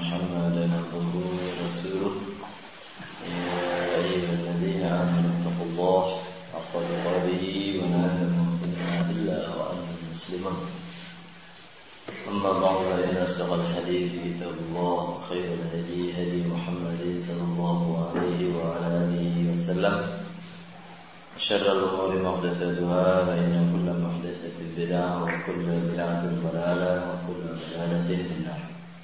محمدا عبده ورسوله يا أيها الذين آمنوا اتقوا الله حق تقاته ولا تموتن إلا وأنتم مسلمون أما بعد فإن أصدق الحديث كتاب الله وخير الهدي هدي محمد صلى الله عليه وعلى آله وسلم شر الأمور محدثاتها فإن كل محدثة بدعة وكل بدعة ضلالة وكل ضلالة في النار.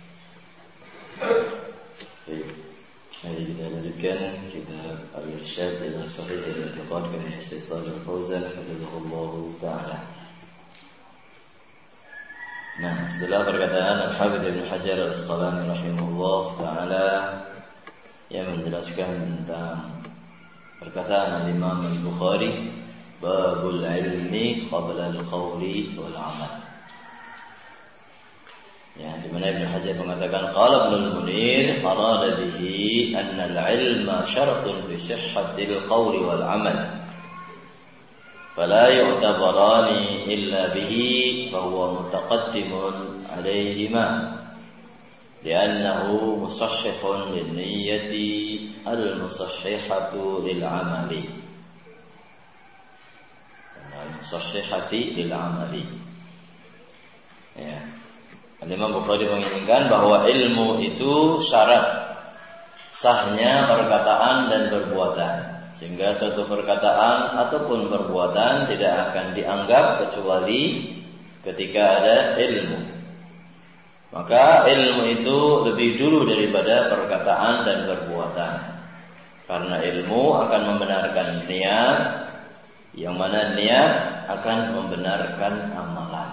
Mari kita lanjutkan kitab Al-Irsyad ila Sahih al-I'tiqad karya Syekh Shalih Al-Fauzan hafizahullahu taala. Nah, setelah perkataan Al-Hafidz Ibnu Hajar Al-Asqalani rahimahullah taala yang menjelaskan tentang perkataan Imam Al-Bukhari babul ilmi qabla al-qawli wal amal. Ya, di mana Ibnu Hajar mengatakan qala Ibnu Munir arada bihi anna al-ilma syaratun fi sihhatil qawli wal amal. Fala yu'tabarani illa bihi fa huwa mutaqaddimun alayhima. Li'annahu musahhihun lin-niyyati al-musahhihatu lil-amali. Al-musahhihati lil-amali. Ya. Imam Bukhari menginginkan bahwa ilmu itu syarat sahnya perkataan dan perbuatan, sehingga suatu perkataan ataupun perbuatan tidak akan dianggap kecuali ketika ada ilmu. Maka ilmu itu lebih dulu daripada perkataan dan perbuatan, karena ilmu akan membenarkan niat, yang mana niat akan membenarkan amalan.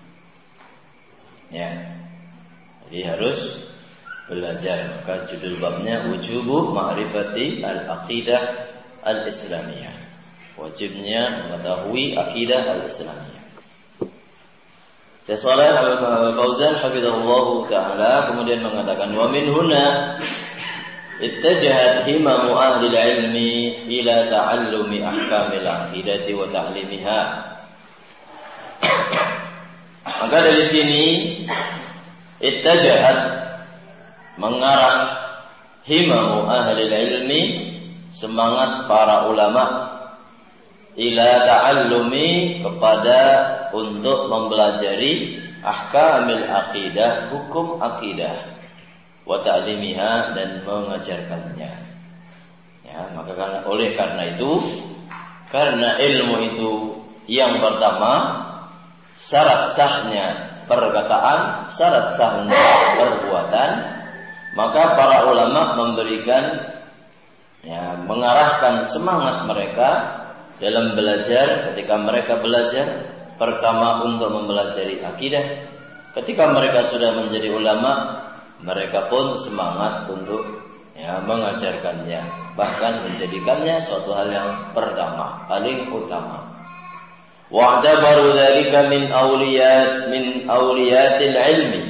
Ya, jadi harus belajar. Maka judul babnya wujubu ma'rifati al-aqidah al-islamiyah. Wajibnya mengetahui akidah al-islamiyah. Syekh Shalih Al-Fauzan hafizahullahu taala kemudian mengatakan wa min huna ittajahat himamu ahli ilmi ila ta'allumi ahkamil aqidati wa ta'limiha. Maka dari sini ittajahat mengarah himamu ahli ilmi, semangat para ulama ila ta'allumi kepada untuk mempelajari ahkamil aqidah, hukum akidah, wa ta'limiha dan mengajarkannya. Ya, maka oleh karena itu, karena ilmu itu yang pertama syarat sahnya perkataan, syarat sahnya perbuatan, maka para ulama memberikan, ya, mengarahkan semangat mereka dalam belajar. Ketika mereka belajar, pertama untuk mempelajari akidah. Ketika mereka sudah menjadi ulama, mereka pun semangat untuk, ya, mengajarkannya, bahkan menjadikannya suatu hal yang pertama, paling utama. Wa'tabaru dzalika min awliyatil ilmi.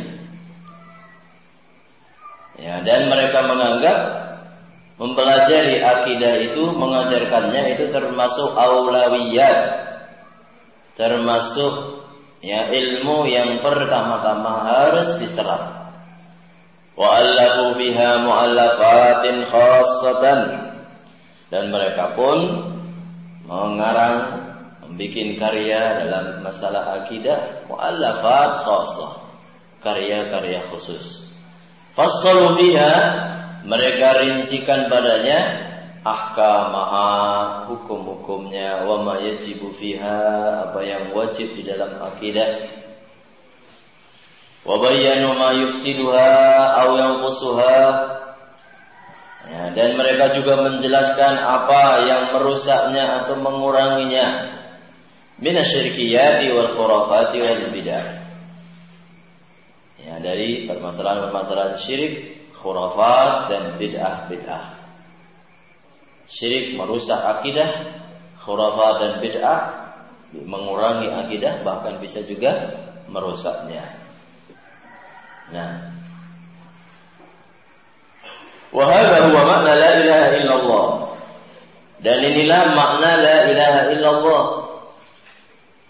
Ya, dan mereka menganggap mempelajari akidah itu, mengajarkannya itu termasuk aulawiyat, termasuk, ya, ilmu yang pertama-tama harus diserap. Wa allafu fiha mu'allafatin khassatan, dan mereka pun mengarang, bikin karya dalam masalah akidah, mu'allafat khassah, karya-karya khusus. Fassalu fiha, mereka rincikan padanya ahkamaha, hukum-hukumnya, wa ma yajibu fiha, apa yang wajib di dalam akidah, wa bayyanu ma yufsiduha aw yanqusuha. Ya, dan mereka juga menjelaskan apa yang merusaknya atau menguranginya, minasyirkiyati wal khurafati wal bid'ah. Ya, dari permasalahan-permasalahan syirik, khurafat dan bid'ah-bid'ah. Syirik merusak akidah, khurafat dan bid'ah mengurangi akidah, bahkan bisa juga merusaknya. Nah, wa hadha huwa makna la ilaha illallah. Dan inilah makna la ilaha illallah.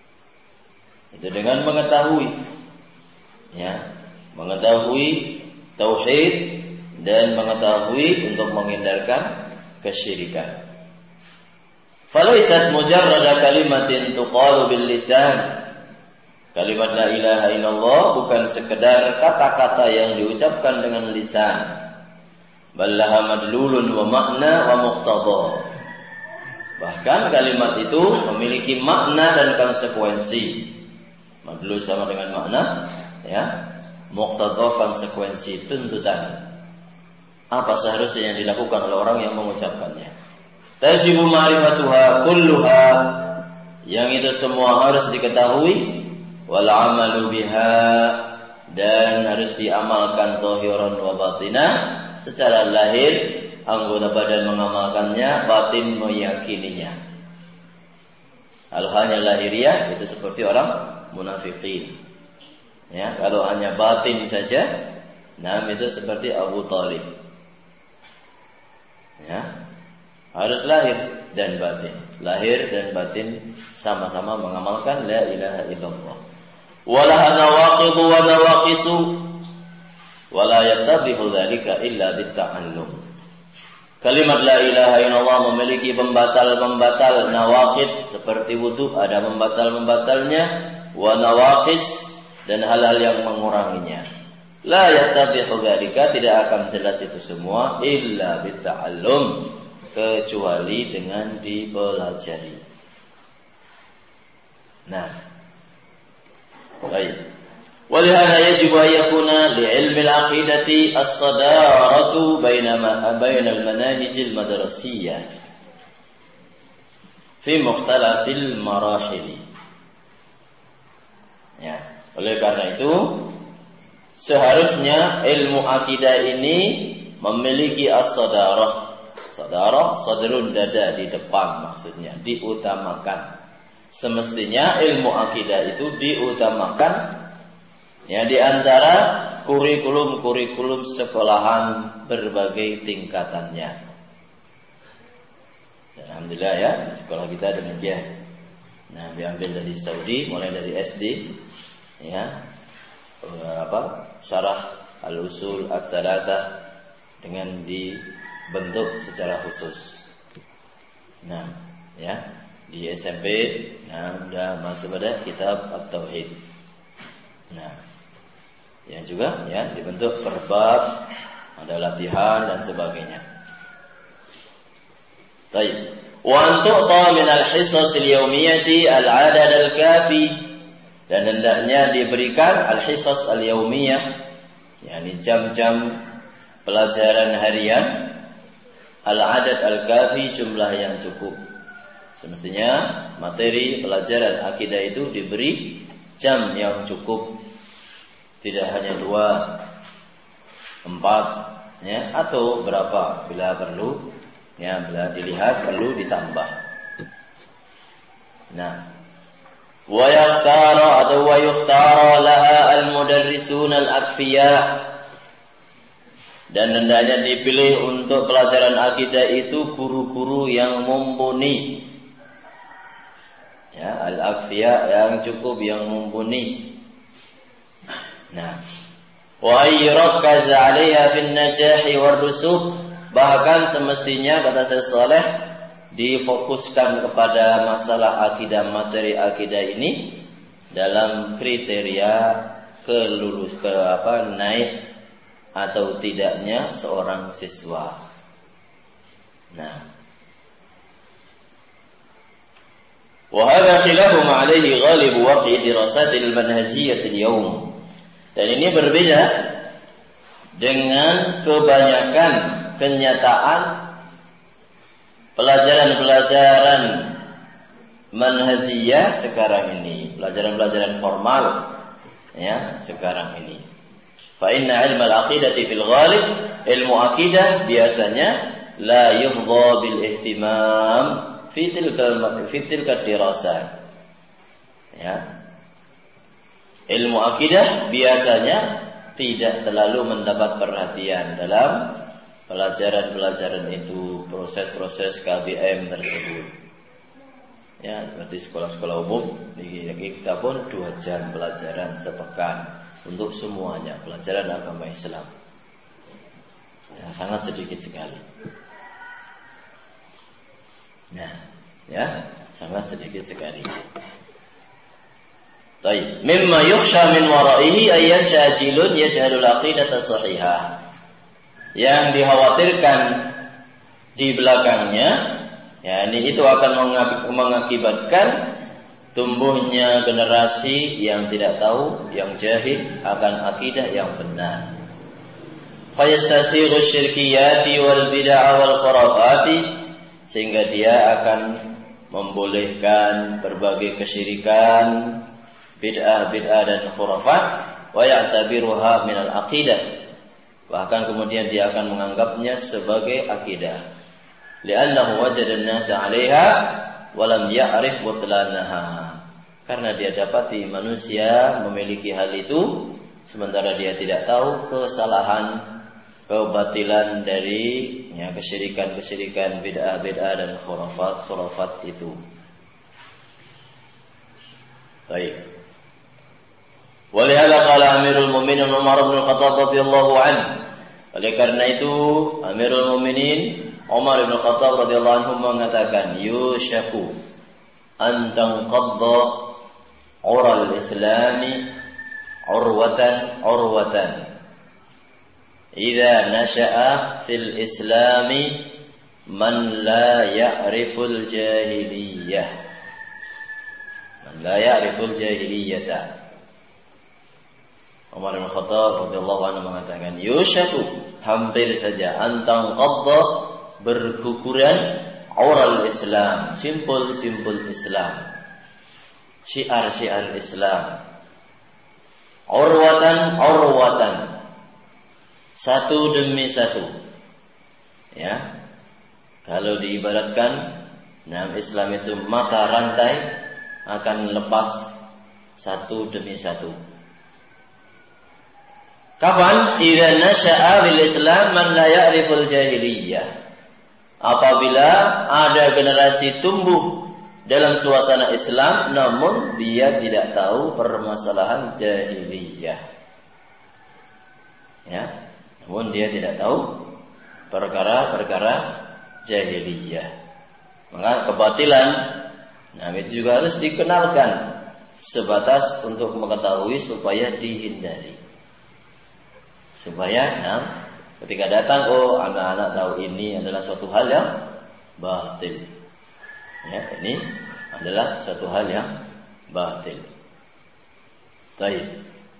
Itu dengan mengetahui, ya, mengetahui tauhid dan mengetahui untuk menghindarkan kesyirikan. Falaisat mujarrada kalimatin tuqalu bil lisan. Kalimat la ilaha illallah bukan sekedar kata-kata yang diucapkan dengan lisan. Bal laha madlulun wa makna wa muqtada. Bahkan kalimat itu memiliki makna dan konsekuensi. Madlul sama dengan makna, ya. Muqtada konsekuensi, tuntutan. Apa seharusnya yang dilakukan oleh orang yang mengucapkannya. Tajibu ma'rifatuha kulluha, yang itu semua harus diketahui, wal amalu biha, dan harus diamalkan zahiran wa batinah, secara lahir anggota badan mengamalkannya, batin meyakininya. Kalau hanya lahiriah itu seperti orang munafikin. Ya, kalau hanya batin saja, nah itu seperti Abu Talib. Ya. Harus lahir dan batin. Lahir dan batin sama-sama mengamalkan la ilaha illallah. Walaha nawaqidu wa nawaqisu wa la yattabihu dzalika illa bitta'allum. Kalimat la ilaha illallah memiliki pembatal-pembatal, nawaqid seperti wudu ada pembatal-pembatalnya, wa nawaqis dan hal-hal yang menguranginya. La yattabihu dzalika, tidak akan jelas itu semua illa bitta'allum, kecuali dengan dipelajari. Nah, baik. Walihada yajibu an yakuna li'ilmi al-aqidati as-sadaratu baina al-manahij al-madrasiyah fi mukhtalafil marahil. Ya, oleh karena itu seharusnya ilmu akidah ini memiliki as-sadarah. Sadarah, sadrun dada di depan maksudnya, diutamakan. Semestinya ilmu akidah itu diutamakan, ya, di antara kurikulum sekolahan berbagai tingkatannya. Alhamdulillah ya, sekolah kita demikian. Nah, diambil dari Saudi, mulai dari SD, ya, syarah al-usul ats-tsalatsah dengan dibentuk secara khusus. Nah, ya, di SMP, nah, sudah masuk pada kitab At-Tauhid. Nah, yang juga, ya, dibentuk per bab, ada latihan dan sebagainya. Baik. Wa antu'ta min al-hisas al-yawmiyati al-'adad al-kafi, dan hendaknya diberikan al-hisas al-yawmiyah, yakni jam-jam pelajaran harian, al-'adad al-kafi, jumlah yang cukup. Semestinya materi pelajaran akidah itu diberi jam yang cukup, tidak hanya 2, 4, ya, atau berapa bila perlu, ya, bila dilihat perlu ditambah. Nah, wa yukhtara laha al-mudarrisun al-akfiya, dan hendaknya dipilih untuk pelajaran akidah itu guru-guru yang mumpuni, ya, al-akfiya, yang cukup, yang mumpuni. Nah, wa yurkaza 'alaiha fin najahi war rusuk, bahkan semestinya, kata Syekh Saleh, difokuskan kepada masalah akidah, materi akidah ini dalam kriteria naik atau tidaknya seorang siswa. Nah, wa hadha khilafu ma 'alaihi ghalib waqi' dirasatil manhajiyyah al-yawm. Dan ini berbeda dengan kebanyakan kenyataan pelajaran-pelajaran manhajiyah sekarang ini, pelajaran-pelajaran formal, ya, sekarang ini. Fa inna ilmu al-aqidati fil ghalib, ilmu akidah biasanya la yufdha bil ihtimam fi tilka dirasat. Ya. Ilmu akidah biasanya tidak terlalu mendapat perhatian dalam pelajaran-pelajaran itu, proses-proses KBM tersebut. Ya, seperti sekolah-sekolah umum, di kita pun 2 jam pelajaran sepekan untuk semuanya, pelajaran agama Islam. Ya, sangat sedikit sekali. Nah, ya, sangat sedikit sekali. Baik, mimma yukhsha min wara'ihi ayyan syajilun yajhalul aqidata sahihah. Yang dikhawatirkan di belakangnya, yakni itu akan mengakibatkan tumbuhnya generasi yang tidak tahu, yang jahil akan akidah yang benar. Fayastasiru syirkiyati wal bid'ah wal khurafati, sehingga dia akan membolehkan berbagai kesyirikan, bid'ah dan khurafat, wa ya'tabiruha minal aqidah. Bahkan kemudian dia akan menganggapnya sebagai akidah. Li'annahu wajada an-nasa 'alaiha wa lam ya'rif butlanaha. Karena dia dapati manusia memiliki hal itu sementara dia tidak tahu kesalahan, kebatilan dari kesyirikan, bid'ah dan khurafat itu. Baik. Walihada qala Amirul Mukminin Umar bin Khattab radhiyallahu anhu. Oleh karena itu Amirul Mukminin Umar bin Khattab radhiyallahu anhu mengatakan, yushaku an tanqadda ural islami urwatan idza nasha'a fil islami man la ya'riful jahiliyah. Man la ya'riful jahiliyata. Umar bin Khattab radhiyallahu anhu mengatakan, yushaku, hampir saja, antang qadda, berguguran, aural Islam, simpul-simpul Islam, syiar-syiar Islam, urwatan, satu demi satu. Ya, kalau diibaratkan, Islam itu mata rantai akan lepas satu demi satu. Kapan? Idza nasha'a bil Islam man la ya'riful jahiliyah. Apabila ada generasi tumbuh dalam suasana Islam namun dia tidak tahu permasalahan jahiliyah. Ya, namun dia tidak tahu perkara-perkara jahiliyah. Maka kebatilan itu juga harus dikenalkan sebatas untuk mengetahui supaya dihindari. Supaya ketika datang, anak-anak tahu ini adalah suatu hal yang batil. Ya, ini adalah suatu hal yang batil. Baik.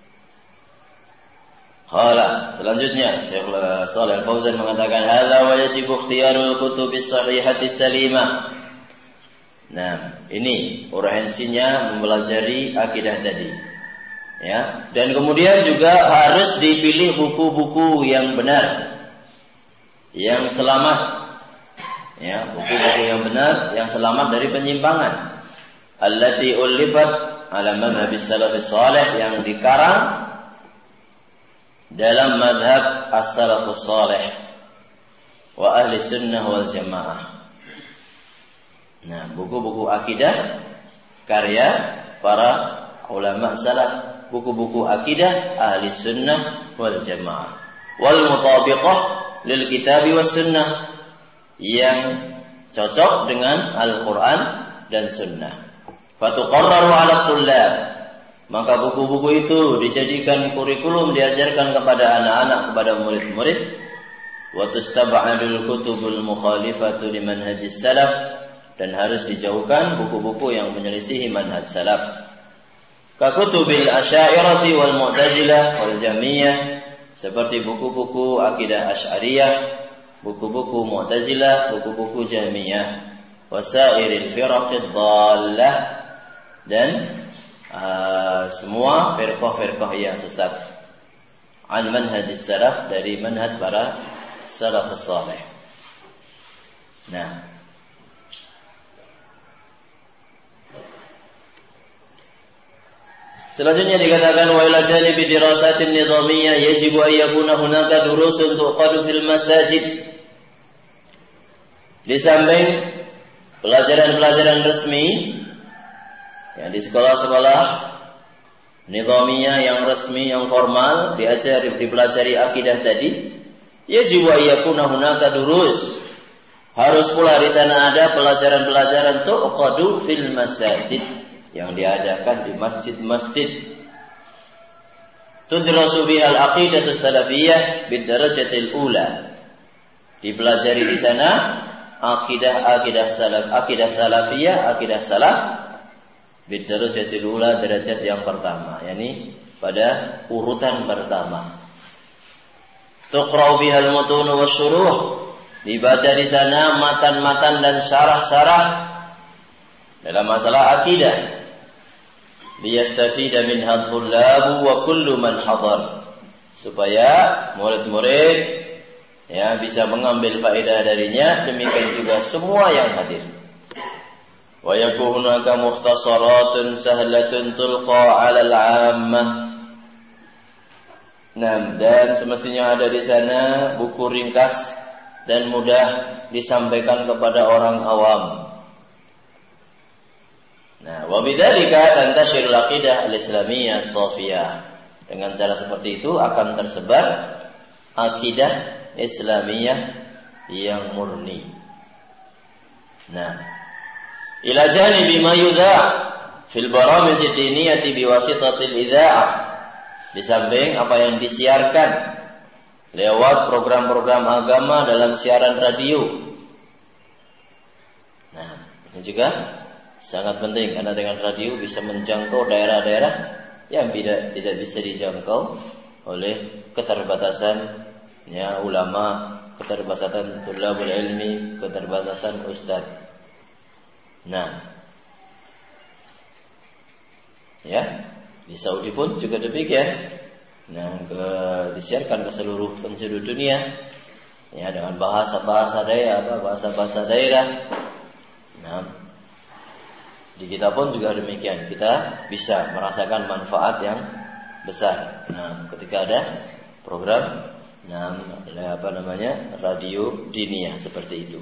Selanjutnya Syekh Shalih Al-Fauzan mengatakan, hadza wa yajibu ikhtiyarul kutubis sahihati salimah. Nah, ini urgensinya mempelajari akidah tadi. Ya, dan kemudian juga harus dipilih buku-buku yang benar, yang selamat. Ya, buku-buku yang benar, yang selamat dari penyimpangan. Allati ulifat ala madhhabis salafis salih, yang dikarang dalam madhab as-salafus salih wa ahli sunnah wal jamaah. Nah, buku-buku akidah karya para ulama salaf, buku-buku akidah ahli sunnah wal jamaah, wal mutabiqah lil kitabi was sunnah, yang cocok dengan Al-Quran dan sunnah. Fatuqarraru ala tullab, maka buku-buku itu dijadikan kurikulum, diajarkan kepada anak-anak, kepada murid-murid. Wa tustab'adul kutubul mukhalifatu limanhajis salaf, dan harus dijauhkan buku-buku yang menyelisihi manhaj salaf. Kakutubil asy'ariyah wal mu'tazilah wal jahmiyah, seperti buku-buku akidah Asy'ariyah, buku-buku Mu'tazilah, buku-buku Jahmiyah, wasairil firaqid dhallah, dan semua firqah-firqah yang sesat, an manhajis salaf, dari manhaj para salafus salih. Nah, selanjutnya dikatakan, wa ila janibi dirasatin nizamiyah yajibu an yakuna hunaka durusun tuqadu fil masajid. Di samping pelajaran-pelajaran resmi, ya, di sekolah-sekolah nizamiyah yang resmi, yang formal, dipelajari akidah tadi, Yajibu ayyakuna hunaka durus. Harus pula di sana ada pelajaran-pelajaran tuqadu fil masajid yang diadakan di masjid-masjid. Tudrasu bihal aqidatus salafiyah bid darajatil ula. Dipelajari di sana akidah salafiyah, akidah salaf bid darajatil ula, derajat yang pertama, yakni pada urutan pertama. Tuqra'u bihal mutun wasyuruh. Dibaca di sana matan-matan dan syarah-syarah dalam masalah akidah. Liyastafida minha thullabu wa kullu man hadar. Supaya murid-murid bisa mengambil faedah darinya, demikian juga semua yang hadir. Wa yakunaka mukhtasaratun sahlatun tulqa 'ala al-'ammah. Dan semestinya ada di sana buku ringkas dan mudah disampaikan kepada orang awam. Wa bidzalika tantashirul aqidah al-islamiyah shafiyah. Dengan cara seperti itu akan tersebar akidah Islamiyah yang murni. Ila janibi ma yudha' fil baramij ad-diniyah biwasitatil idza'ah. Di samping apa yang disiarkan lewat program-program agama dalam siaran radio. Ini juga sangat penting karena dengan radio bisa menjangkau daerah-daerah yang tidak bisa dijangkau oleh keterbatasan ulama, keterbatasan tulabul ilmi, keterbatasan ustaz. Di Saudi pun juga demikian. Disiarkan ke seluruh penjuru dunia dengan bahasa-bahasa daerah. Di kita pun juga demikian. Kita bisa merasakan manfaat yang besar. Ketika ada program radio diniyah seperti itu.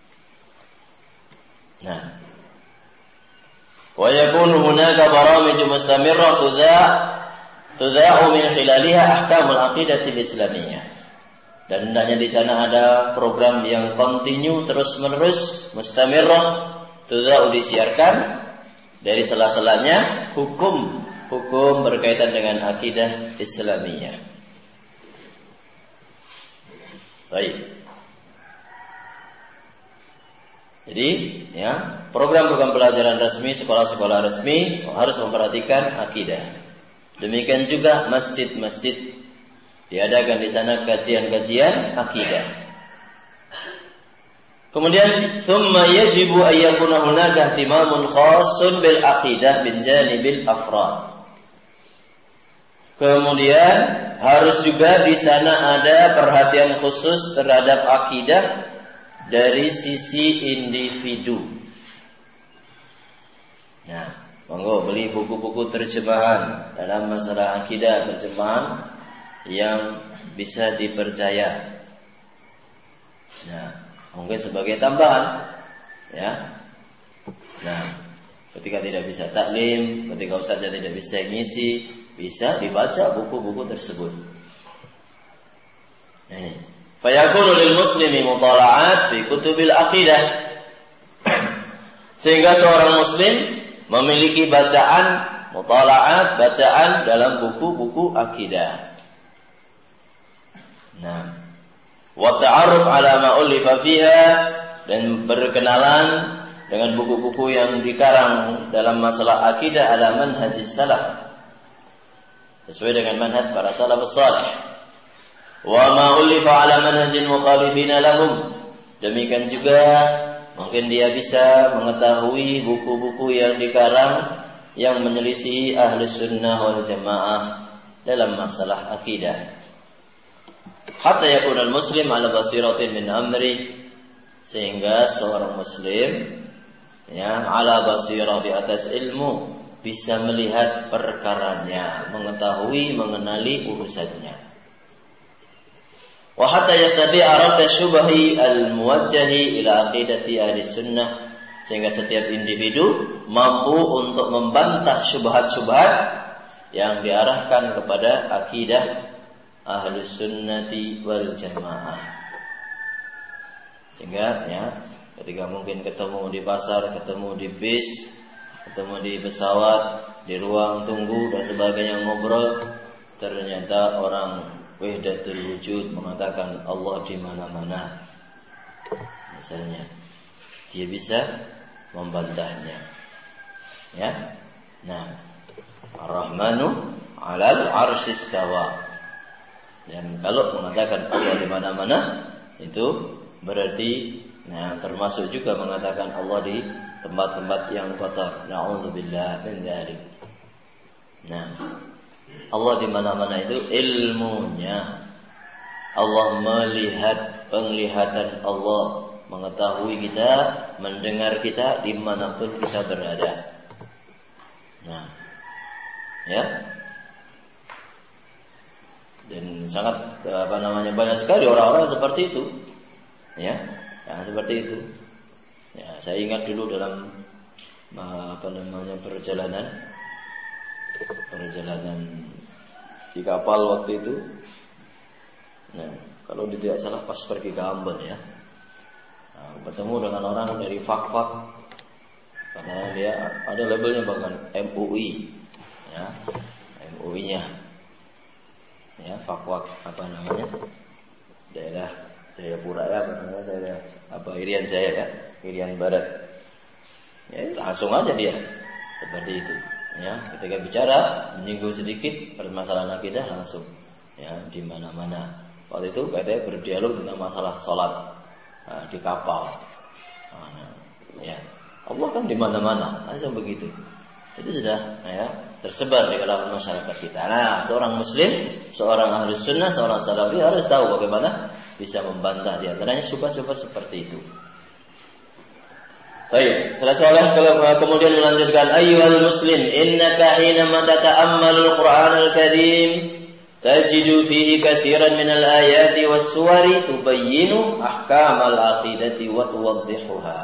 Wa yakunu hunaka baramij mustamirrah tudha'u min khilaliha ahkamul aqidatil islamiyah. Dan hendaknya di sana ada program yang kontinu terus-menerus, mustamirrah, tudha'u disiarkan dari sela-selanya hukum berkaitan dengan akidah Islamiyah. Baik. Jadi, program-program pelajaran resmi, sekolah-sekolah resmi harus memperhatikan akidah. Demikian juga masjid-masjid diadakan di sana kajian-kajian akidah. Kemudian thumma yajibu an yakuna hunaka ihtimamun khassun bil aqidah min janibil afrad. Kemudian harus juga di sana ada perhatian khusus terhadap akidah dari sisi individu. Monggo beli buku-buku terjemahan dalam masalah akidah, terjemahan yang bisa dipercaya. Mungkin sebagai tambahan, ketika tidak bisa taklim, ketika ustaznya tidak bisa ngisi, bisa dibaca buku-buku tersebut. Fayakunu lil muslimi mutala'at fi kutubil aqidah. Sehingga seorang muslim memiliki mutala'at, bacaan dalam buku-buku akidah. Wa ta'arruf ala ma ulifa fiha, dan berkenalan dengan buku-buku yang dikarang dalam masalah akidah ala manhajis salaf, sesuai dengan manhaj para salafus salih. Wa ma ulifa ala manhajil mukhalifina lahum. Demikian juga mungkin dia bisa mengetahui buku-buku yang dikarang yang menyelisihi ahli sunnah wal jamaah dalam masalah akidah. Hatta yakuna al-muslim ala basiratin min amri, sehingga seorang muslim ala basirah, di atas ilmu, bisa melihat perkaranya, mengetahui, mengenali urusannya. Wa hatta yastati'a radda syubhi al-muwajjahi ila aqidati ahli sunnah, sehingga setiap individu mampu untuk membantah syubhat-syubhat yang diarahkan kepada akidah Ahlus Sunnati wal Jamaah. Sehingga ya, ketika mungkin ketemu di pasar, ketemu di bis, ketemu di pesawat, di ruang tunggu dan sebagainya ngobrol, ternyata orang wahdatul wujud mengatakan Allah di mana-mana. Misalnya, dia bisa membantahnya. Ya. Nah, Ar-Rahmanu 'alal 'arsy istawa. Dan kalau mengatakan Allah di mana-mana, itu berarti termasuk juga mengatakan Allah di tempat-tempat yang kotor. Na'udzubillah min dzalik. Nah, Allah di mana-mana itu ilmunya. Allah melihat, penglihatan Allah mengetahui kita, mendengar kita dimanapun kita berada. Nah, ya. Dan sangat banyak sekali orang-orang seperti itu. Ya, seperti itu. Ya, saya ingat dulu dalam perjalanan di kapal waktu itu. Nah, kalau tidak salah pas pergi ke Ambon ya. Bertemu dengan orang dari Fak-Fak. Karena dia ada labelnya bahkan MUI. Ya, MUI-nya. Ya, Fak-Fak daerah Jayapura ya, Irian Jaya ya, Irian Barat. Ya, langsung aja dia seperti itu. Ya, ketika bicara menyinggung sedikit permasalahan akidah langsung ya di mana-mana. Waktu itu katanya berdialog tentang masalah sholat di kapal. Ya, Allah kan di mana-mana, langsung begitu. Itu sudah ya tersebar di kalangan masyarakat kita. Nah, seorang muslim, seorang ahlus sunnah, seorang salafi harus tahu bagaimana bisa membantah di antaranya syubhat-syubhat seperti itu. Baik, selesai kemudian melanjutkan ayyuhal muslim innaka hinama tata'ammalul Qur'anal Karim tajidu fihi katsiran minal ayati was suwari tubayyinu ahkamal aqidati wa tuwaddihuha.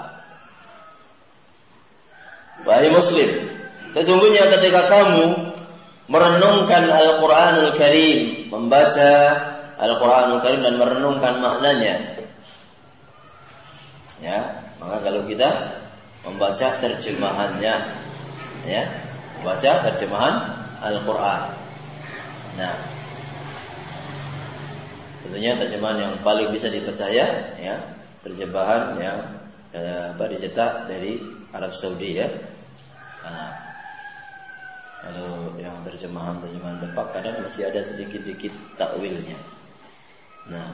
Wahai muslim, sesungguhnya ketika kamu merenungkan Al-Qur'anul Karim, membaca Al-Quranul Karim dan merenungkan maknanya. Ya, maka kalau kita membaca terjemahannya, ya, membaca terjemahan Al-Quran. Nah, tentunya terjemahan yang paling bisa dipercaya, ya, terjemahan yang dicetak dari Arab Saudi, ya. Nah, kalau yang terjemahan depak kadang masih ada sedikit-sedikit takwilnya. Nah,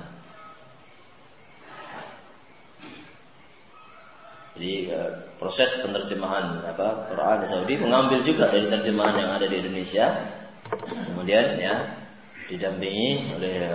jadi proses penerjemahan Quran di Saudi mengambil juga dari terjemahan yang ada di Indonesia, kemudian ya didampingi oleh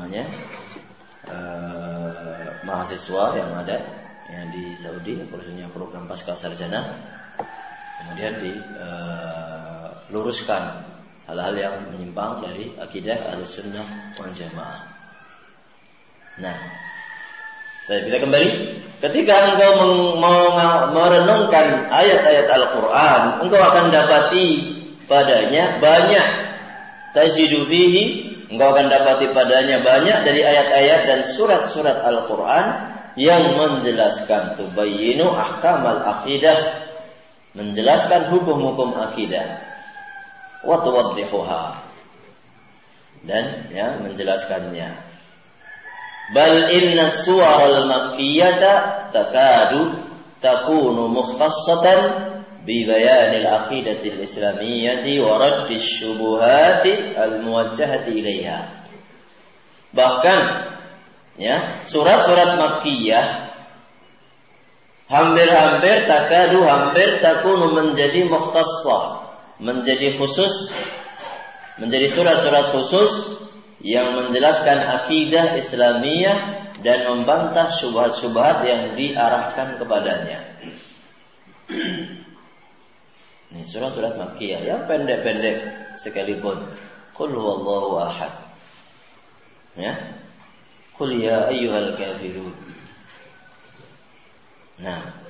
mahasiswa yang ada yang di Saudi, khususnya program pasca sarjana, kemudian diluruskan hal-hal yang menyimpang dari akidah Ahlussunnah wal Jamaah. Nah, kita kembali. Ketika engkau merenungkan ayat-ayat Al-Quran, engkau akan dapati padanya banyak. Tajidu fihi, engkau akan dapati padanya banyak dari ayat-ayat dan surat-surat Al-Quran yang menjelaskan tubayyinu ahkamal aqidah, menjelaskan hukum-hukum akidah, wa tuwaddihuha, dan ya menjelaskannya. Bal inna suwaral makkiyata takadu takunu mukhtassatan bi bayanil aqidatil islamiyyati wa raddis syubuhati al muwajjahati ilaiha. Bahkan ya, surat-surat makkiyah hampir takunu menjadi mukhtassah, menjadi khusus, menjadi surat-surat khusus yang menjelaskan akidah Islamiyah dan membantah syubhat-syubhat yang diarahkan kepadanya. Ini surat-surat Makkiyah yang pendek-pendek sekalipun. Qul huwallahu ahad. Ya. Qul ya ayyuhal kafirun. Nah.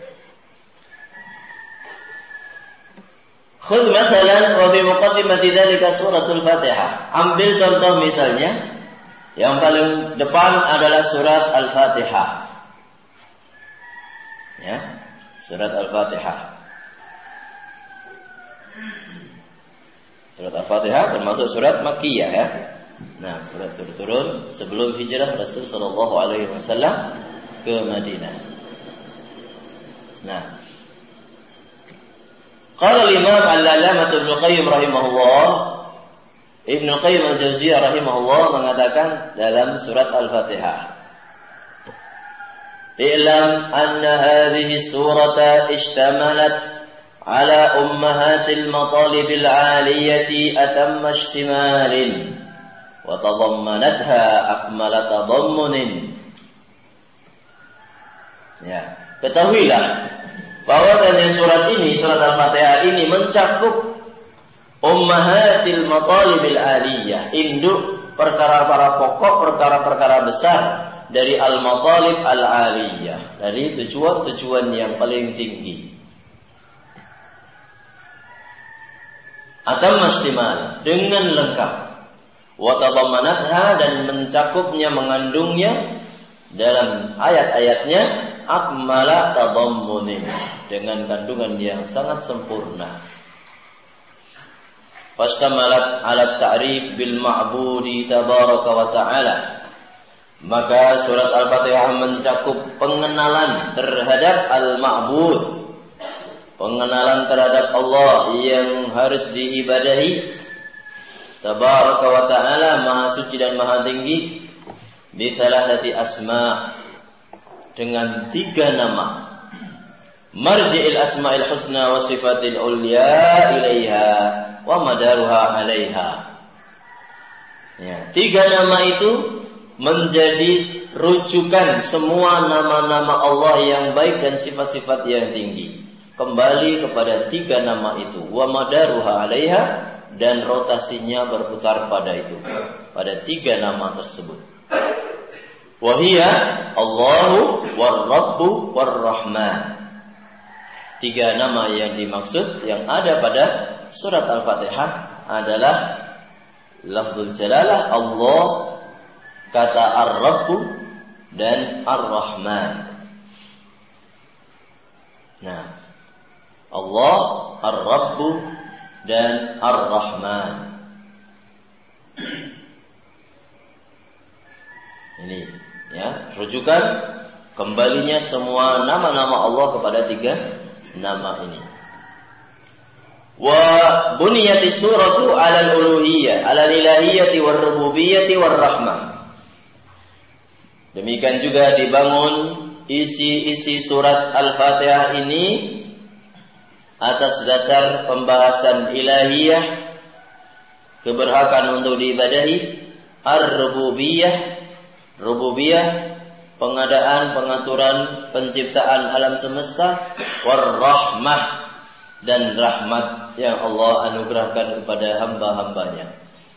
Khudh mathalan wa bi muqaddimati dzalika suratul Fatihah. Ambil contoh misalnya Yang paling depan adalah surat Al-Fatihah. Ya, surat Al-Fatihah. Surat Al-Fatihah termasuk surat Makkiyah ya. Nah, surat turun sebelum hijrah Rasul sallallahu alaihi wasallam ke Madinah. Nah, qala al-Imam Al-'Allamah Ibnu Qayyim rahimahullah, Ibnu Qayyim Al-Jauziyah rahimahullah mengatakan dalam surat Al-Fatihah, "I'lam anna hadhihi surata ishtamalat ala ummahatil matalibil 'aliyati atamma ishtimalin wa tadammanatha akmala tadammunin." Ya, ketahuilah bahwasanya surat Al-Fatihah ini mencakup ummahatil matalibil 'aliyah, induk perkara-perkara pokok, perkara-perkara besar dari al-matalib al-'aliyah, dari tujuan-tujuan yang paling tinggi. Atam mastimal, dengan lengkap. Wa tadammanatha, dan mencakupnya, mengandungnya dalam ayat-ayatnya akmala tadammunin, dengan kandungan yang sangat sempurna. Fastamalat ala ta'rif bil ma'budi tabaraka wa ta'ala, maka surat Al-Fatihah mencakup pengenalan terhadap al-ma'bud, pengenalan terhadap Allah yang harus diibadahi, tabaraka wa ta'ala, maha suci dan maha tinggi, bisalasati asma, dengan 3 nama, marji'il asma'il husna wa sifatil ulya ilaiha wa madaruha alaiha. Ya, 3 nama itu menjadi rujukan semua nama-nama Allah yang baik dan sifat-sifat yang tinggi. Kembali kepada 3 nama itu, wa madaruha alaiha, dan rotasinya berputar pada itu, pada 3 nama tersebut. Wahia Allahu war-Rabbu war-Rahman. 3 nama yang dimaksud yang ada pada surat Al-Fatihah adalah lafzul jalalah Allah, kata Ar-Rabbu dan Ar-Rahman. Nah, Allah, Ar-Rabbu dan Ar-Rahman. Ini ya, rujukan kembalinya semua nama-nama Allah kepada 3 nama ini. Wa buniyati suratu 'ala al-uluhiyyah, 'ala al-ilahiyyati war-rububiyyati war-rahmah. Demikian juga dibangun isi-isi surat Al-Fatihah ini atas dasar pembahasan ilahiyah, keberhakan untuk diibadahi, ar-rububiyyah, rububiyah, pengadaan, pengaturan, penciptaan alam semesta, war-rahmah, dan rahmat yang Allah anugerahkan kepada hamba-hambanya.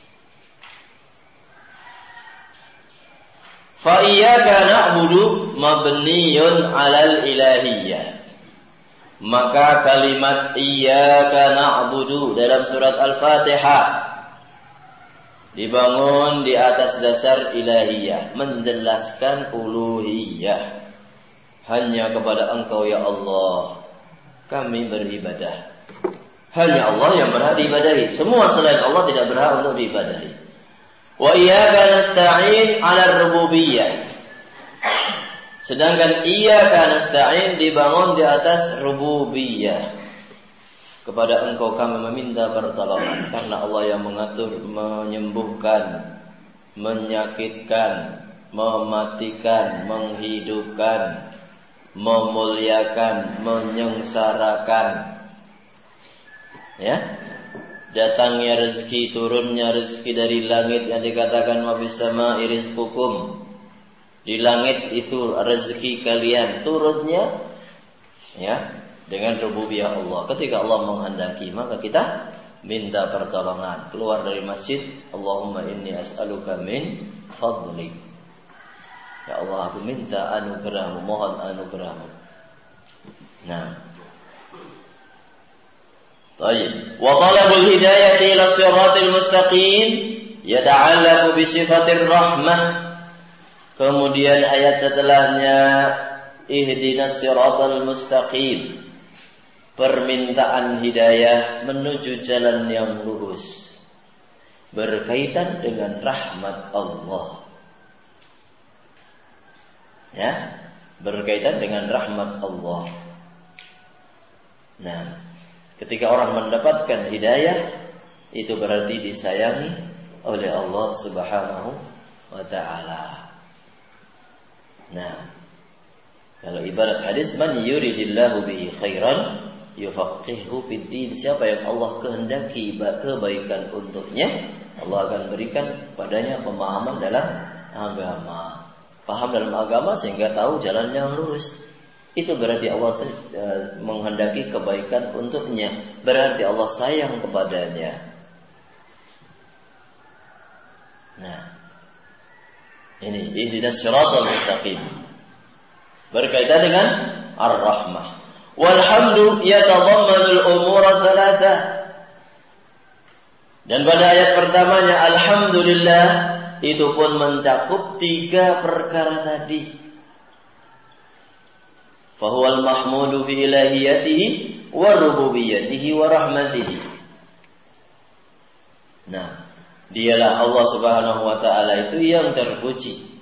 Fa iyyaka na'budu mabniyun 'alal ilahiyyah. Maka kalimat iyyaka na'budu dalam surat Al-Fatihah dibangun di atas dasar ilahiyah, menjelaskan uluhiyah. Hanya kepada Engkau ya Allah kami beribadah. Hanya Allah yang berhak diibadahi. Semua selain Allah tidak berhak untuk diibadahi. Wa iyyaka nasta'in 'ala rububiyyah. Sedangkan iyyaka nasta'in dibangun di atas rububiyah. Kepada Engkau kami meminta pertolongan, karena Allah yang mengatur, menyembuhkan, menyakitkan, mematikan, menghidupkan, memuliakan, menyengsarakan. Ya, datangnya rezeki, turunnya rezeki dari langit yang dikatakan wa fis sama'i rizqukum. Di langit itu rezeki kalian, turunnya ya dengan rububiyah Allah. Ketika Allah menghendaki, maka kita minta pertolongan. Keluar dari masjid, Allahumma inni as'aluka min fadlik. Ya Allah, aku minta anugerahmu, mohon anugerahmu. Nah, baik. Wa talabul hidayati ila siratil mustaqim yata'allaqu bi sifatir rahmah. Kemudian ayat setelahnya ihdinas siratal mustaqim, permintaan hidayah menuju jalan yang lurus, berkaitan dengan rahmat Allah. Ya, berkaitan dengan rahmat Allah. Nah, ketika orang mendapatkan hidayah, itu berarti disayangi oleh Allah Subhanahu wa ta'ala. Nah, kalau ibarat hadis, man yuridillahu bihi khairan yufaqihu fid din. Siapa yang Allah kehendaki kebaikan untuknya, Allah akan berikan padanya pemahaman dalam agama. Paham dalam agama sehingga tahu jalan yang lurus. Itu berarti Allah menghendaki kebaikan untuknya. Berarti Allah sayang kepadanya. Nah, ini ihdinas siratal mustaqim, berkaitan dengan ar-rahmah. Walhamdu yatadammanul umura thalatha. Dan pada ayat pertamanya alhamdulillah, itu pun mencakup 3 perkara tadi. Fahuwal mahmudu fi ilahiyatihi wa rububiyyatihi wa rahmatihi. Nah, dialah Allah Subhanahu wa ta'ala itu yang terpuji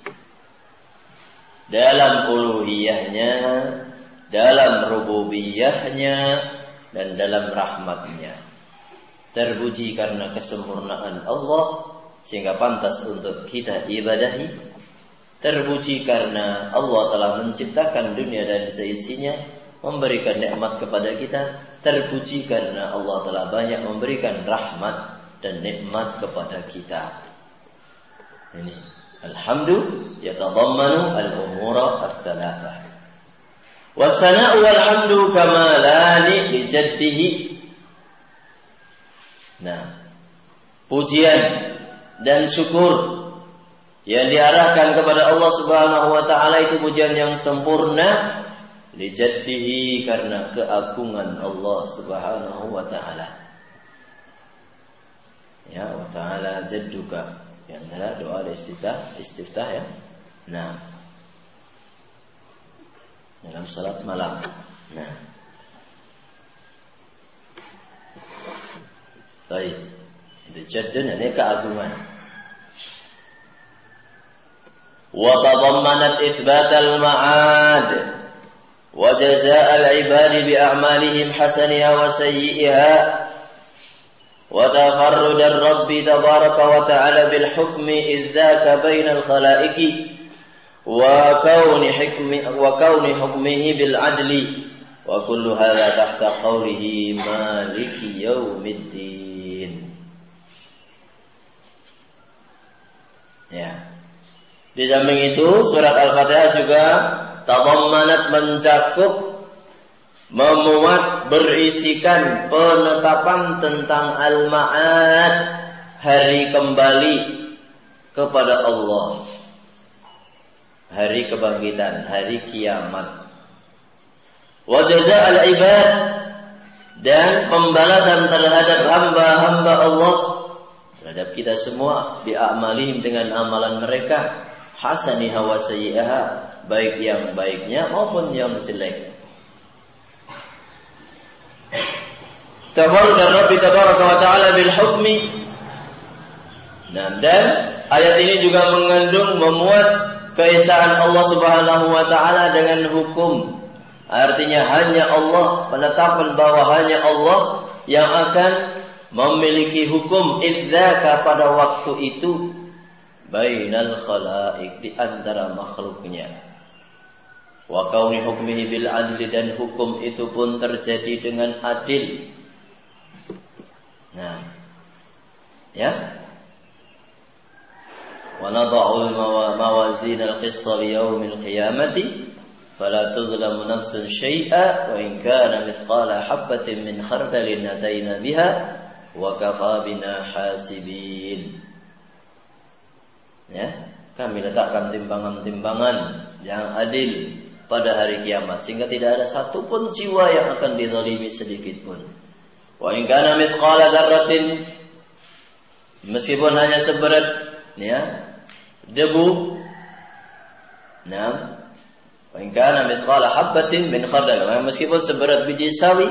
dalam uluhiyahnya, dalam rububiyahnya, dan dalam rahmatnya. Terpuji karena kesempurnaan Allah sehingga pantas untuk kita ibadahi. Terpuji karena Allah telah menciptakan dunia dan seisinya, memberikan nikmat kepada kita. Terpuji karena Allah telah banyak memberikan rahmat dan nikmat kepada kita. Ini alhamdu yatadammanu al-umura ats-tsalatsah. Wa tsana'u wal hamdu kamalani li jaddihi. Nah, pujian dan syukur yang diarahkan kepada Allah Subhanahu wa ta'ala itu pujian yang sempurna li jaddihi, karena keagungan Allah Subhanahu wa ta'ala. Ya, wa ta'ala jadduka, yang adalah doa istiftah ya. Nah, dalam salat malam. Nah, baik, itu jaddun, ini keagungan. Wa tadammanat itsbatal ma'ad wa jazaa'al 'ibadi bi a'malihim hasaniha wa sayyi'iha. وتفرد الرب تبارك وتعالى بالحكم إذ ذاك بين الخلائق وكون حكمه بالعدل وكل هذا تحت قوله مالك يوم الدين. Ya. Di samping itu surat Al-Fatihah juga tadammanat, mencakup, memuat, berisikan penetapan tentang al-ma'ad, hari kembali kepada Allah, hari kebangkitan, hari kiamat. Wa jazaa'al ibad, dan pembalasan terhadap hamba-hamba Allah, terhadap kita semua, bi'amalihim, dengan amalan mereka, hasaniha wa sayyi'aha, baik yang baiknya maupun yang jelek. Tafarrud Rabbi tabaraka wa ta'ala bil hukmi. Nah, dan ayat ini juga mengandung, memuat keesaan Allah Subhanahu wa ta'ala dengan hukum. Artinya hanya Allah, penetapan bahwa hanya Allah yang akan memiliki hukum idzaka, pada waktu itu, bainal khalaik, di antara makhluknya. Wa kauni hukmihi bil adli, dan hukum itu pun terjadi dengan adil. Nah, ya. Wa nadha'u mawazin al-qista li yaumil qiyamati fala tuzlamu nafsun syai'a wa in kana mithqala habatin min khardalin ataina biha wa kafa bina hasibin. Ya, kami letakkan timbangan-timbangan yang adil pada hari kiamat sehingga tidak ada satupun jiwa yang akan dizalimi sedikit pun. Wa in kana mithqala dzarratin Meskipun hanya seberat ya debu. Nah, wa in kana mithqala habatin min khardal, meskipun seberat biji sawi,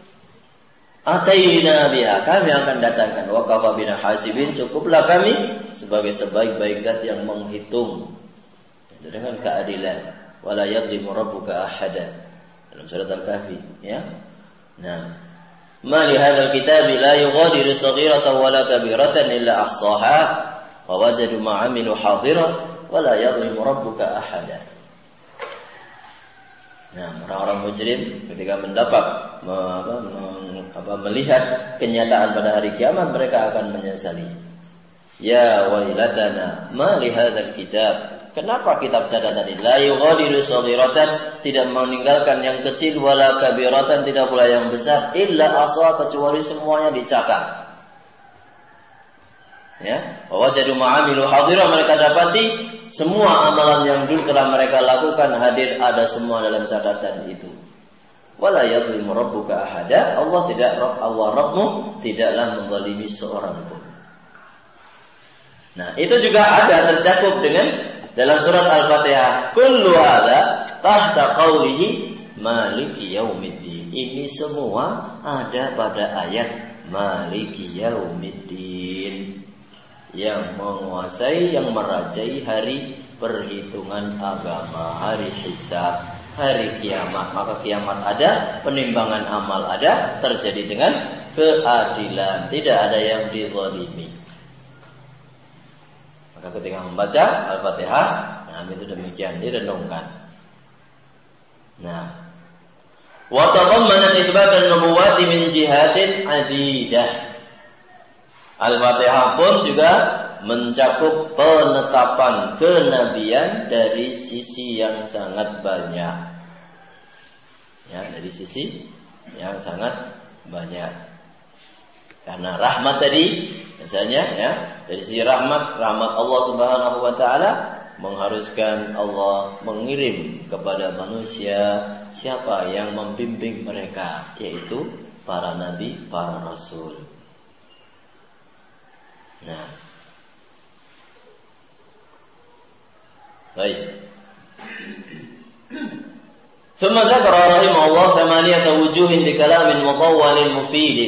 ataina biha, kami akan datangkan. Wa kafa bina hasibin, cukuplah kami sebagai sebaik-baik zat yang menghitung dengan keadilan. Wala yadhlimu rabbuka ahada, dalam surat Al-Kahfi ya. Nah, ma li hadzal kitabi la yughadiru saghiratan wala kabiratan illa ahsaha wa wajadu ma 'amilu hadira wala yadhlimu rabbuka ahada. Nah, orang-orang mujrim ketika mendapat melihat kenyataan pada hari kiamat, mereka akan menyesali. Ya wailatana ma li hadzal kitab, kenapa kitab catatan ini la yughadiru saghiratan, tidak meninggalkan yang kecil, wala kabiratan, tidak pula yang besar, illa aswa, kecuali semuanya dicatat. Ya, wajadu ma'amilu hadira, mereka dapati semua amalan yang dulu telah mereka lakukan hadir, ada semua dalam catatan itu. Wala yadhlimu rabbuka ahada, Allah Rabbmu tidaklah menzalimi seorang pun. Nah, itu juga ada tercakup dengan dalam surat Al-Fatihah. Kullu hadza tahta qaulihi maliki yaumiddin. Ini semua ada pada ayat maliki yaumiddin, yang menguasai, yang merajai hari perhitungan agama, hari hisab, hari kiamat. Maka kiamat ada, penimbangan amal ada, terjadi dengan keadilan, tidak ada yang dizalimi. Maka ketika membaca Al-Fatihah, nah itu demikian direnungkan. Nah, wa tadammanat itsbatan nubuwwati min jihatin adidah. Al-Fatihah pun juga mencakup penetapan kenabian dari sisi yang sangat banyak. Ya, dari sisi yang sangat banyak. Karena rahmat tadi, misalnya ya, dari sisi rahmat Allah Subhanahu wa taala mengharuskan Allah mengirim kepada manusia siapa yang membimbing mereka, yaitu para nabi, para rasul. Nah, baik. ثم ذكر رحمه الله 8 وجوه بكلام مطول مفيد.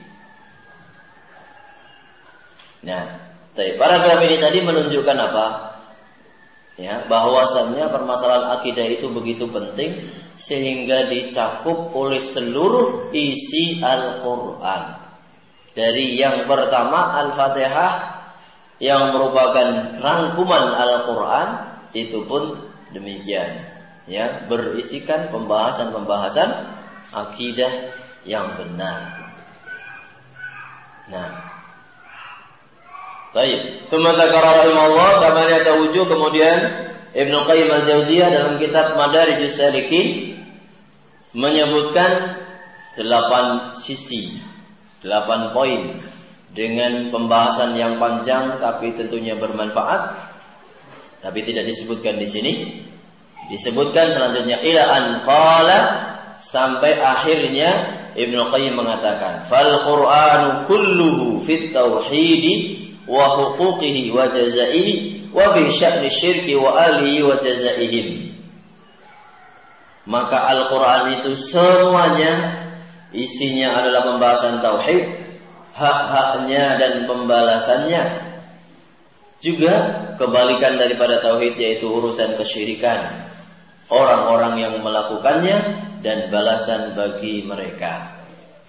Nah, paragraf ini tadi menunjukkan apa? Ya, bahwasannya permasalahan akidah itu begitu penting sehingga dicakup oleh seluruh isi Al-Qur'an. Dari yang pertama Al-Fatihah yang merupakan rangkuman Al-Qur'an, itu pun demikian. Ya, berisikan pembahasan-pembahasan akidah yang benar. Nah, baik. Tsumma dzakara rahimahullah 8 wujuh, kemudian Ibnu Qayyim al-Jauziyah dalam kitab Madarijus Salikin menyebutkan 8 sisi, 8 poin dengan pembahasan yang panjang tapi tentunya bermanfaat. Tapi tidak disebutkan di sini. Disebutkan selanjutnya ila an qala, sampai akhirnya Ibnu Qayyim mengatakan fal Qur'anu kulluhu fit tauhidi wa huquqihi wa jazaihi wa bi sya'ni syirki wa alihi wa jazaihim. Maka Al-Qur'an itu semuanya isinya adalah pembahasan tauhid, hak-haknya dan pembalasannya. Juga kebalikan daripada tauhid, yaitu urusan kesyirikan, orang-orang yang melakukannya dan balasan bagi mereka.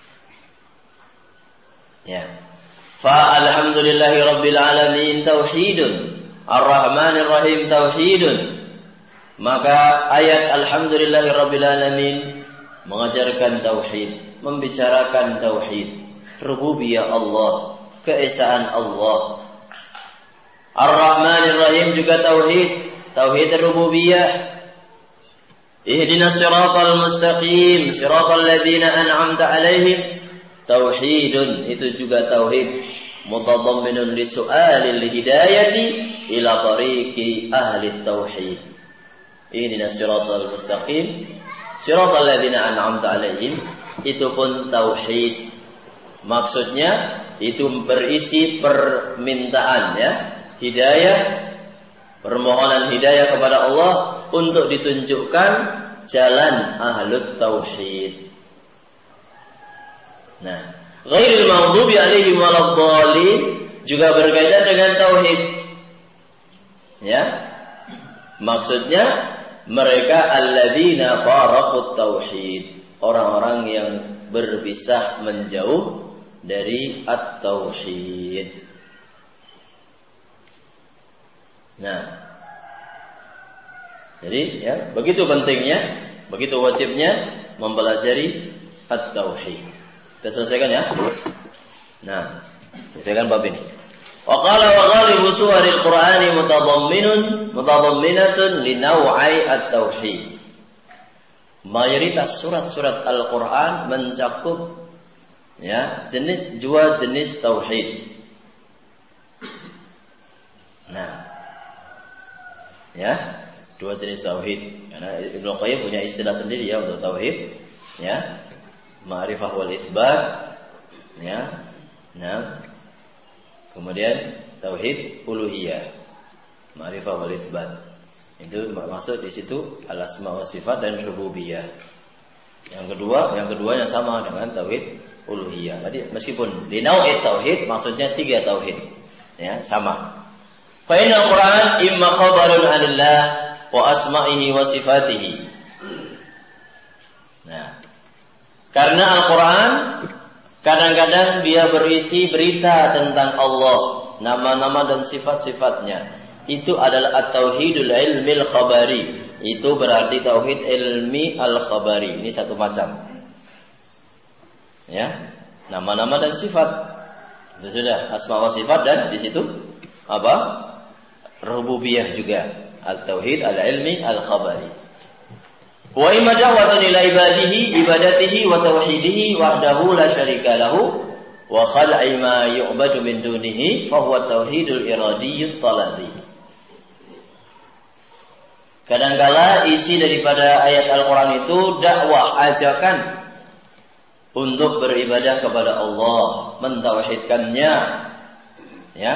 Ya. Fa alhamdulillahi rabbil alamin tauhidun, ar-rahmanir rahim tauhidun. Maka ayat alhamdulillahi rabbil alamin mengajarkan tauhid, membicarakan tauhid, rububiyah Allah, keesaan Allah. Ar-rahmanir rahim juga tauhid, tauhid rububiyah. Ihdinas siratal mustaqim, siratal ladzina an'amta 'alaihim, tauhidun, itu juga tauhid mutadamminun li su'alil hidayati ila tariqi ahli tauhid. Ihdinas siratal mustaqim, siratal ladzina an'amta 'alaihim, itu pun tauhid. Maksudnya itu berisi permintaan ya, hidayah, permohonan hidayah kepada Allah untuk ditunjukkan jalan ahlut tauhid. Nah, ghairil maghdubi alaihim waladdallin juga berkaitan dengan tauhid. Ya. Maksudnya mereka alladzina faraqut tauhid, orang-orang yang berpisah menjauh dari at-tauhid. Nah, jadi ya, begitu pentingnya, begitu wajibnya mempelajari at-tauhid. Kita selesaikan ya. Nah, selesaikan bab ini. Wa qala wa ghalibu suwaril Qur'ani mutadamminatun li naw'i at-tauhid. Mayoritas surat-surat Al-Qur'an mencakup ya, dua jenis tauhid. Nah, ya, dua jenis tauhid. Karena Ibnu Qayyim punya istilah sendiri ya untuk tauhid, ya. Ma'rifah wal itsbat, ya. Nah, kemudian tauhid uluhiyah, ma'rifah wal itsbat. Itu maksud di situ al-asma wa sifat dan rububiyah. Yang keduanya sama dengan tauhid uluhiyah. Tadi meskipun di nau'it tauhid maksudnya 3 tauhid, ya, sama. Fa inal Qur'an imma khabarun 'anillah wa asma'ihi wa sifatihi. Nah, karena Al-Qur'an kadang-kadang dia berisi berita tentang Allah, nama-nama dan sifat-sifatnya. Itu adalah at-tauhidul ilmil khabari. Itu berarti tauhid ilmi al-khabari. Ini satu macam. Ya, nama-nama dan sifat. Itu sudah asma wa sifat, dan di situ apa? Rububiyah juga. At-tauhid al-ilmi al-khabari. Wa imma da'watun ila ibadatihi wa tauhidihi wahdahu la syarika lahu wa khal'i ma yu'badu min dunihi fa huwa tauhidul iradiyyut talabi. Kadangkala isi daripada ayat Al-Quran itu dakwah, ajakan untuk beribadah kepada Allah, mentauhidkannya, ya.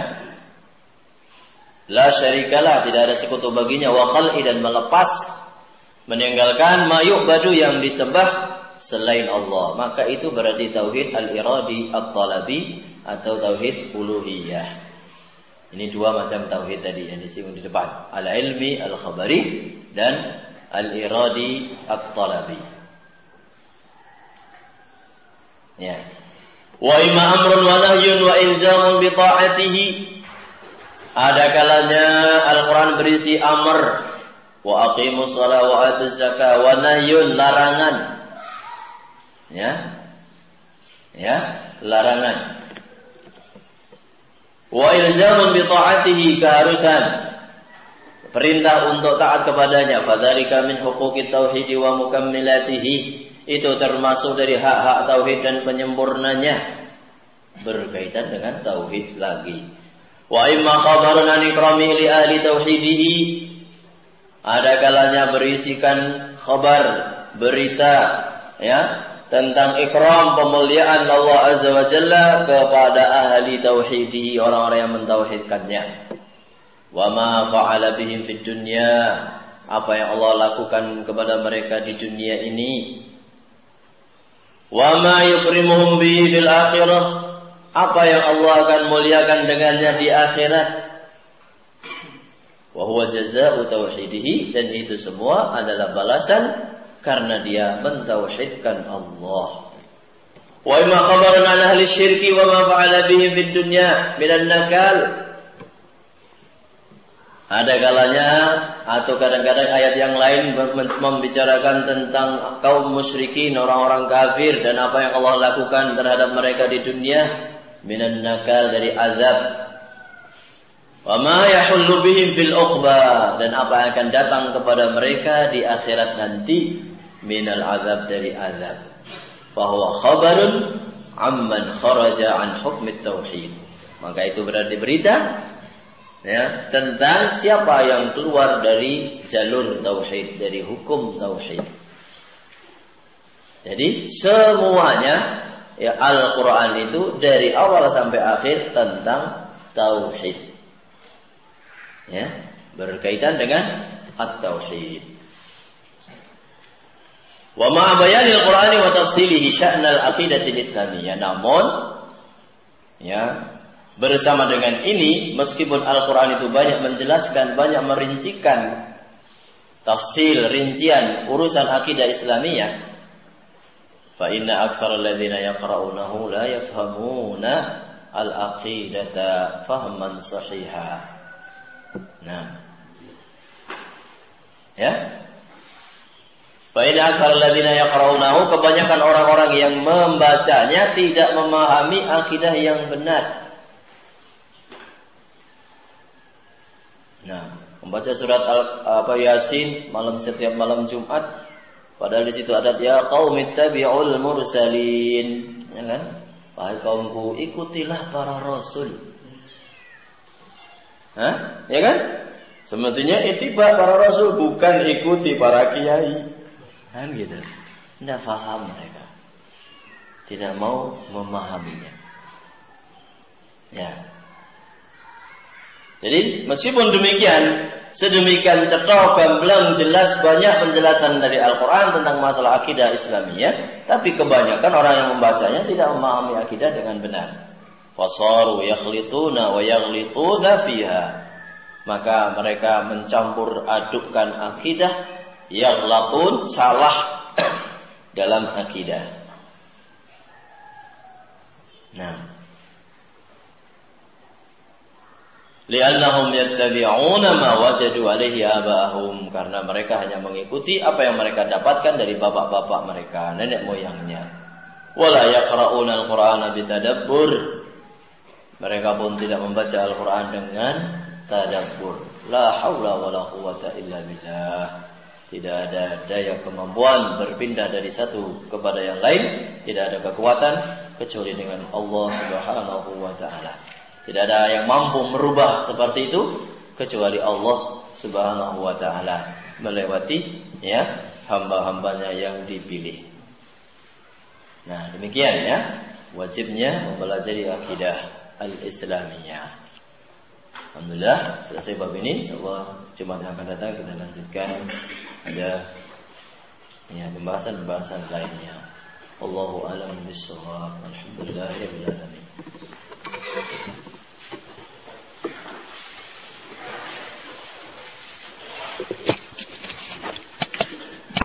La syarikalah, tidak ada sekutu baginya, wa khal'i, dan melepas, meninggalkan mayu'badu yang disembah selain Allah. Maka itu berarti tauhid al-iradi at-talabi atau tauhid uluhiyah. Ini dua macam tauhid tadi yang disinggung di depan. Al-ilmi al-khabari dan al-iradi at-talabi. Ya. Wa imma amrun wa nahyun wa ilzamun bi ta'atihi. Ada kalanya Al-Quran berisi amr, wa aqimus shalah wa atuz zakah, wa nahyun, larangan. Ya. Ya, larangan. Wa ilzamun bi ta'atihi, keharusan, perintah untuk taat kepadanya. Fadzalika min huquqit tauhid wa mukammilatihi, itu termasuk dari hak-hak tauhid dan penyempurnanya, berkaitan dengan tauhid lagi. Wa imma khabarun an ikrami li ahli tauhidihi, ada kalanya berisikan khabar, berita, ya, tentang ikram, pemuliaan Allah Azza wa Jalla kepada ahli tauhidi, orang-orang yang mentauhidkannya. Wa ma fa'ala bihim fid dunya, apa yang Allah lakukan kepada mereka di dunia ini. Wa ma yukrimuhum bihi fil akhirah, apa yang Allah akan muliakan dengannya di akhirat. Wa huwa jazaa'u tauhidihi, dan itu semua adalah balasan karena dia mentauhidkan Allah. Wa imma khabaran an ahli syirki wa ma fa'ala bihim fid dunya minan nakal. Ada kalanya atau kadang-kadang ayat yang lain membicarakan tentang kaum musyrikin, orang-orang kafir, dan apa yang Allah lakukan terhadap mereka di dunia, minan nakal, dari azab. Wa ma yahullu bihim fil uqba, dan apa yang akan datang kepada mereka di akhirat nanti, minal azab, dari azab. Fahuwa khabarun amman kharaja an hukmit tauhid, maka itu berarti berita, ya, tentang siapa yang keluar dari jalur tauhid, dari hukum tauhid. Jadi semuanya ya Al-Quran itu dari awal sampai akhir tentang tauhid. Ya, berkaitan dengan at-tauhid. Wa ma'a bayanil Qur'ani wa tafsilihi sya'nal aqidatil islamiyah. Namun ya, bersama dengan ini meskipun Al-Qur'an itu banyak menjelaskan, banyak merincikan tafsil, rincian urusan akidah Islamiyah, fa inna aktsara alladziina yaqra'unahu la yafhamuna al-aqidata fahman sahiha. Nah. Ya. Fa inna aktsara alladziina yaqra'unahu, kebanyakan orang-orang yang membacanya tidak memahami akidah yang benar. Nah, membaca surat Yasin setiap malam Jumat, padahal di situ ada ya qaumi tabi'ul mursalin, ya kan? Wahai kaumku, ikutilah para rasul. Hah? Ya kan? Semestinya ittiba para rasul, bukan ikuti para kiai. Kan gitu. Tidak paham mereka. Tidak mau memahaminya. Ya. Jadi meskipun demikian, sedemikian cetok, gamblang, jelas banyak penjelasan dari Al-Quran tentang masalah akidah Islamiyah, tapi kebanyakan orang yang membacanya tidak memahami akidah dengan benar. Fasaru yakhlituna wa yaghlituna fiha. Maka mereka mencampur adukkan akidah, yaghlatun, salah dalam akidah. Nah, li'annahum yattabi'una ma wajadu 'alaihi aba'ahum, karena mereka hanya mengikuti apa yang mereka dapatkan dari bapak-bapak mereka, nenek moyangnya. Wala yaqra'una al-Qur'ana bitadabbur, mereka pun tidak membaca Al-Qur'an dengan tadabbur. La haula wala quwwata illa billah. Tidak ada daya kemampuan berpindah dari satu kepada yang lain, tidak ada kekuatan kecuali dengan Allah Subhanahu wa taala. Tidak ada yang mampu merubah seperti itu kecuali Allah Subhanahu wa taala melewati ya hamba-hambanya yang dipilih. Nah, demikian ya wajibnya mempelajari akidah al-Islamiyah. Alhamdulillah selesai bab ini. Insyaallah Jumat yang akan datang kita lanjutkan ada ya pembahasan lainnya. Wallahu a'lam bishawab. Alhamdulillahirabbil alamin.